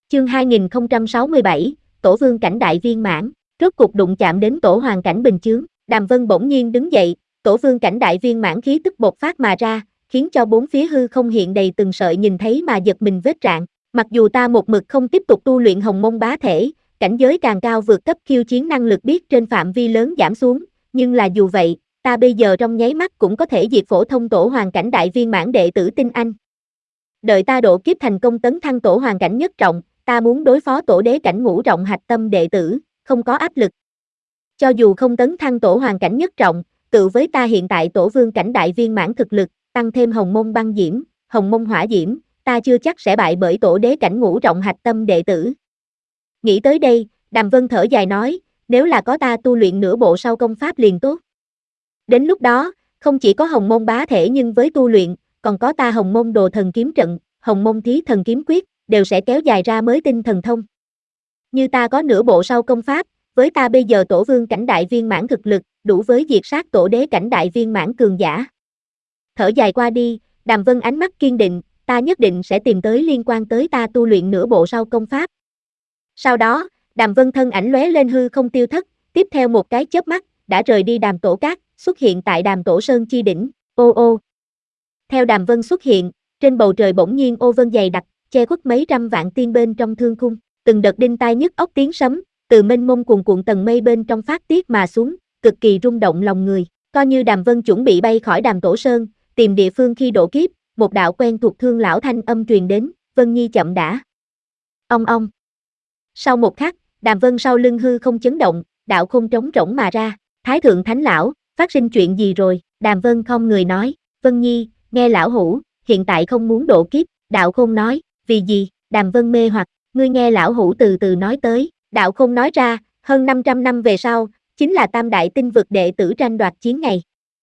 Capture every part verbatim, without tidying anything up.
Chương hai nghìn không trăm sáu mươi bảy, Tổ Vương cảnh đại viên mãn, rốt cục đụng chạm đến tổ hoàng cảnh bình chướng, Đàm Vân bỗng nhiên đứng dậy, Tổ Vương cảnh đại viên mãn khí tức bộc phát mà ra, khiến cho bốn phía hư không hiện đầy từng sợi nhìn thấy mà giật mình vết rạn. Mặc dù ta một mực không tiếp tục tu luyện Hồng Mông Bá Thể, cảnh giới càng cao vượt cấp khiêu chiến năng lực biết trên phạm vi lớn giảm xuống, nhưng là dù vậy, ta bây giờ trong nháy mắt cũng có thể diệt phổ thông tổ hoàng cảnh đại viên mãn đệ tử Tinh Anh. Đợi ta độ kiếp thành công tấn thăng tổ hoàng cảnh nhất trọng, ta muốn đối phó tổ đế cảnh ngũ trọng hạch tâm đệ tử, không có áp lực. Cho dù không tấn thăng tổ hoàng cảnh nhất trọng, tự với ta hiện tại tổ vương cảnh đại viên mãn thực lực, tăng thêm Hồng Mông Băng Diễm, Hồng Mông Hỏa Diễm, ta chưa chắc sẽ bại bởi tổ đế cảnh ngũ trọng hạch tâm đệ tử. Nghĩ tới đây, Đàm Vân thở dài nói, nếu là có ta tu luyện nửa bộ sau công pháp liền tốt. Đến lúc đó, không chỉ có Hồng Mông Bá Thể nhưng với tu luyện, còn có ta Hồng Mông Đồ Thần Kiếm Trận, Hồng Mông Thí Thần Kiếm Quyết, đều sẽ kéo dài ra mới tinh thần thông. Như ta có nửa bộ sau công pháp, với ta bây giờ tổ vương cảnh đại viên mãn thực lực, đủ với diệt sát tổ đế cảnh đại viên mãn cường giả. Thở dài qua đi, Đàm Vân ánh mắt kiên định, ta nhất định sẽ tìm tới liên quan tới ta tu luyện nửa bộ sau công pháp. Sau đó, Đàm Vân thân ảnh lóe lên hư không tiêu thất, tiếp theo một cái chớp mắt, đã rời đi Đàm Tổ Cát, xuất hiện tại Đàm Tổ Sơn chi đỉnh, ô ô. Theo Đàm Vân xuất hiện, trên bầu trời bỗng nhiên ô vân dày đặc, che khuất mấy trăm vạn tiên bên trong thương khung, từng đợt đinh tai nhức óc tiếng sấm, từ mênh mông cuồn cuộn tầng mây bên trong phát tiết mà xuống, cực kỳ rung động lòng người, coi như Đàm Vân chuẩn bị bay khỏi Đàm Tổ Sơn, tìm địa phương khi độ kiếp, một đạo quen thuộc thương lão thanh âm truyền đến, Vân Nhi chậm đã. Ong ong. Sau một khắc, Đàm Vân sau lưng hư không chấn động, đạo khôn trống rỗng mà ra, Thái thượng thánh lão, phát sinh chuyện gì rồi? Đàm Vân không người nói, Vân Nhi, nghe lão hủ, hiện tại không muốn độ kiếp, đạo khôn nói, vì gì? Đàm Vân mê hoặc, ngươi nghe lão hủ từ từ nói tới, đạo khôn nói ra, hơn năm trăm năm về sau, chính là tam đại tinh vực đệ tử tranh đoạt chiến ngày.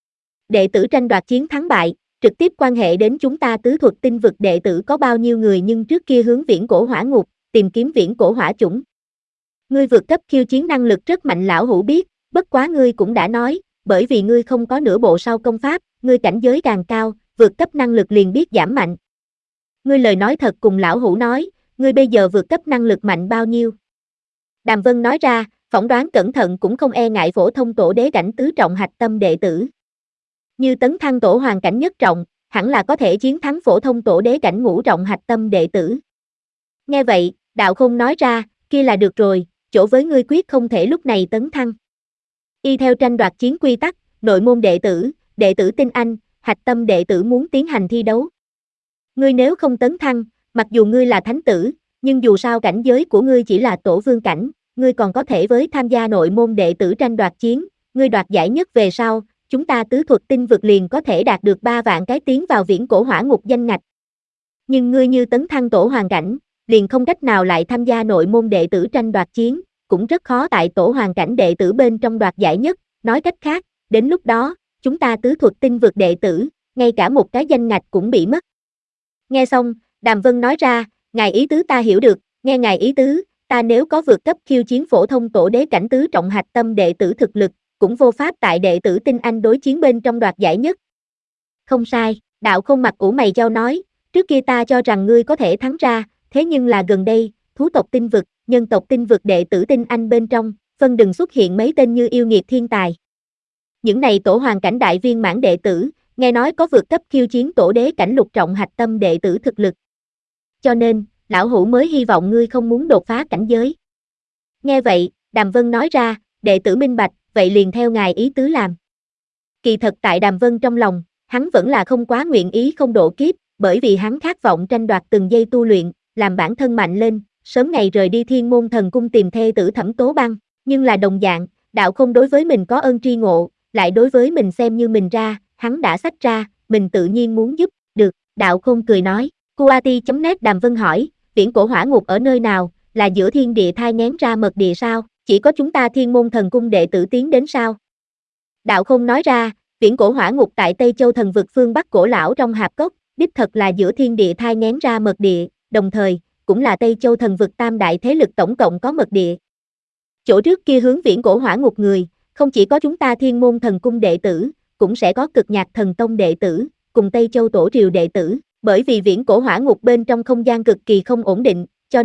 Đệ tử tranh đoạt chiến thắng bại, trực tiếp quan hệ đến chúng ta tứ thuật tinh vực đệ tử có bao nhiêu người nhưng trước kia hướng viễn cổ hỏa ngục, tìm kiếm viễn cổ hỏa chủng. Ngươi vượt cấp khiêu chiến năng lực rất mạnh lão hủ biết, bất quá ngươi cũng đã nói, bởi vì ngươi không có nửa bộ sau công pháp, ngươi cảnh giới càng cao, vượt cấp năng lực liền biết giảm mạnh. Ngươi lời nói thật cùng lão hủ nói, ngươi bây giờ vượt cấp năng lực mạnh bao nhiêu? Đàm Vân nói ra, phỏng đoán cẩn thận cũng không e ngại phổ thông tổ đế cảnh tứ trọng hạch tâm đệ tử. Như tấn thăng tổ hoàng cảnh nhất trọng, hẳn là có thể chiến thắng phổ thông tổ đế cảnh ngũ trọng hạch tâm đệ tử. Nghe vậy, đạo khôn nói ra, kia là được rồi, chỗ với ngươi quyết không thể lúc này tấn thăng. Y theo tranh đoạt chiến quy tắc, nội môn đệ tử, đệ tử Tinh Anh, hạch tâm đệ tử muốn tiến hành thi đấu. Ngươi nếu không tấn thăng, mặc dù ngươi là thánh tử, nhưng dù sao cảnh giới của ngươi chỉ là tổ vương cảnh, ngươi còn có thể với tham gia nội môn đệ tử tranh đoạt chiến, ngươi đoạt giải nhất về sau, chúng ta tứ thuật tinh vực liền có thể đạt được ba vạn cái tiến vào viễn cổ hỏa ngục danh ngạch. Nhưng ngươi như tấn thăng tổ hoàng cảnh, liền không cách nào lại tham gia nội môn đệ tử tranh đoạt chiến, cũng rất khó tại tổ hoàng cảnh đệ tử bên trong đoạt giải nhất, nói cách khác, đến lúc đó, chúng ta tứ thuật tinh vực đệ tử, ngay cả một cái danh ngạch cũng bị mất. Nghe xong, Đàm Vân nói ra, ngài ý tứ ta hiểu được, nghe ngài ý tứ, ta nếu có vượt cấp khiêu chiến phổ thông tổ đế cảnh tứ trọng hạch tâm đệ tử thực lực, cũng vô pháp tại đệ tử Tinh Anh đối chiến bên trong đoạt giải nhất. Không sai, đạo không mặt ủ mày chau nói, trước kia ta cho rằng ngươi có thể thắng ra, thế nhưng là gần đây, thú tộc tinh vực, nhân tộc tinh vực đệ tử Tinh Anh bên trong, phân đừng xuất hiện mấy tên như yêu nghiệt thiên tài. Những này tổ hoàng cảnh đại viên mãn đệ tử, nghe nói có vượt cấp khiêu chiến tổ đế cảnh lục trọng hạch tâm đệ tử thực lực. Cho nên, lão hủ mới hy vọng ngươi không muốn đột phá cảnh giới. Nghe vậy, Đàm Vân nói ra, đệ tử minh bạch, vậy liền theo ngài ý tứ làm. Kỳ thật tại Đàm Vân trong lòng, hắn vẫn là không quá nguyện ý không độ kiếp, bởi vì hắn khát vọng tranh đoạt từng giây tu luyện, làm bản thân mạnh lên, sớm ngày rời đi Thiên Môn Thần Cung tìm thê tử Thẩm Tố Băng, nhưng là đồng dạng, đạo không đối với mình có ơn tri ngộ, lại đối với mình xem như mình ra, hắn đã xách ra, mình tự nhiên muốn giúp, được, đạo không cười nói, Kuati chấm net Đàm Vân hỏi, viễn cổ hỏa ngục ở nơi nào, là giữa thiên địa thai nghén ra mật địa sao, chỉ có chúng ta Thiên Môn Thần Cung đệ tử tiến đến sao? Đạo không nói ra, viễn cổ hỏa ngục tại Tây Châu thần vực phương Bắc cổ lão trong hạp cốc, đích thật là giữa thiên địa thai nghén ra mật địa, đồng thời, cũng là Tây Châu thần vực tam đại thế lực tổng cộng có mật địa. Chỗ trước kia hướng viễn cổ hỏa ngục người, không chỉ có chúng ta Thiên Môn Thần Cung đệ tử, cũng sẽ có Cực Nhạc Thần Tông đệ tử, cùng Tây Châu Tổ Triều đệ tử, bởi vì viễn cổ hỏa ngục bên trong không gian cực kỳ không ổn định, cho nên,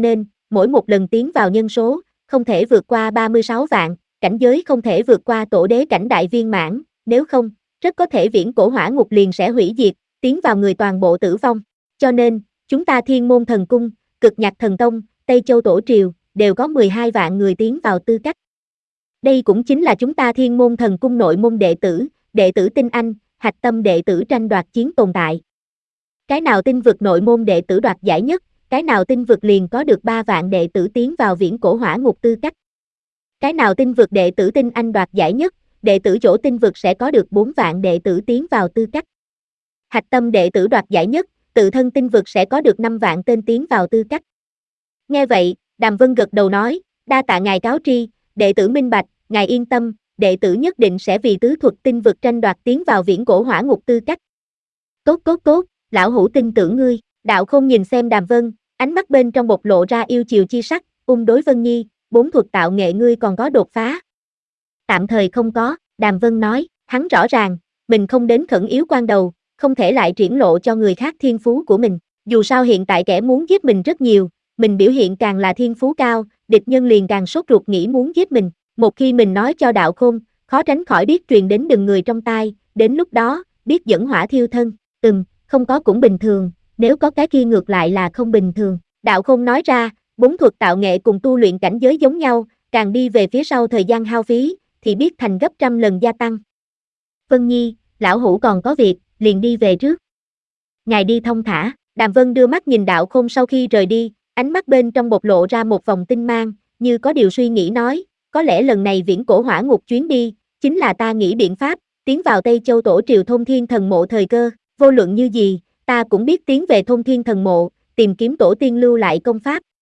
mỗi một lần tiến vào nhân số, không thể vượt qua ba mươi sáu vạn, cảnh giới không thể vượt qua tổ đế cảnh đại viên mãn, nếu không, rất có thể viễn cổ hỏa ngục liền sẽ hủy diệt, tiến vào người toàn bộ tử vong. Cho nên, chúng ta Thiên Môn Thần Cung, Cực Nhạc Thần Tông, Tây Châu Tổ Triều, đều có mười hai vạn người tiến vào tư cách. Đây cũng chính là chúng ta Thiên Môn Thần Cung nội môn đệ tử, đệ tử tinh anh, hạch tâm đệ tử tranh đoạt chiến tồn tại. Cái nào tinh vực nội môn đệ tử đoạt giải nhất, cái nào tinh vực liền có được ba vạn đệ tử tiến vào viễn cổ hỏa ngục tư cách. Cái nào tinh vực đệ tử tinh anh đoạt giải nhất, đệ tử chỗ tinh vực sẽ có được bốn vạn đệ tử tiến vào tư cách. Hạch tâm đệ tử đoạt giải nhất, tự thân tinh vực sẽ có được năm vạn tên tiến vào tư cách. Nghe vậy, Đàm Vân gật đầu nói, đa tạ ngài cáo tri, đệ tử minh bạch, ngài yên tâm, đệ tử nhất định sẽ vì tứ thuật tinh vực tranh đoạt tiến vào viễn cổ hỏa ngục tư cách. Tốt tốt tốt, lão hủ tin tưởng ngươi. Đạo Khôn nhìn xem Đàm Vân, ánh mắt bên trong bộc lộ ra yêu chiều chi sắc, ung đối Vân Nhi, bốn thuật tạo nghệ ngươi còn có đột phá. Tạm thời không có, Đàm Vân nói, hắn rõ ràng, mình không đến khẩn yếu quan đầu, không thể lại triển lộ cho người khác thiên phú của mình, dù sao hiện tại kẻ muốn giết mình rất nhiều, mình biểu hiện càng là thiên phú cao, địch nhân liền càng sốt ruột nghĩ muốn giết mình, một khi mình nói cho Đạo Khôn, khó tránh khỏi biết truyền đến từng người trong tai, đến lúc đó, biết dẫn hỏa thiêu thân, ừm, không có cũng bình thường, nếu có cái kia ngược lại là không bình thường. Đạo Khôn nói ra, bốn thuật tạo nghệ cùng tu luyện cảnh giới giống nhau, càng đi về phía sau thời gian hao phí, thì biết thành gấp trăm lần gia tăng. Vân Nhi, lão hủ còn có việc, liền đi về trước. Ngài đi thông thả, Đàm Vân đưa mắt nhìn Đạo Khôn sau khi rời đi, ánh mắt bên trong bộc lộ ra một vòng tinh mang, như có điều suy nghĩ nói, có lẽ lần này viễn cổ hỏa ngục chuyến đi, chính là ta nghĩ biện pháp, tiến vào Tây Châu Tổ Triều Thôn Thiên Thần Mộ thời cơ, vô luận như gì, ta cũng biết tiến về Thôn Thiên Thần Mộ, tìm kiếm tổ tiên lưu lại công pháp,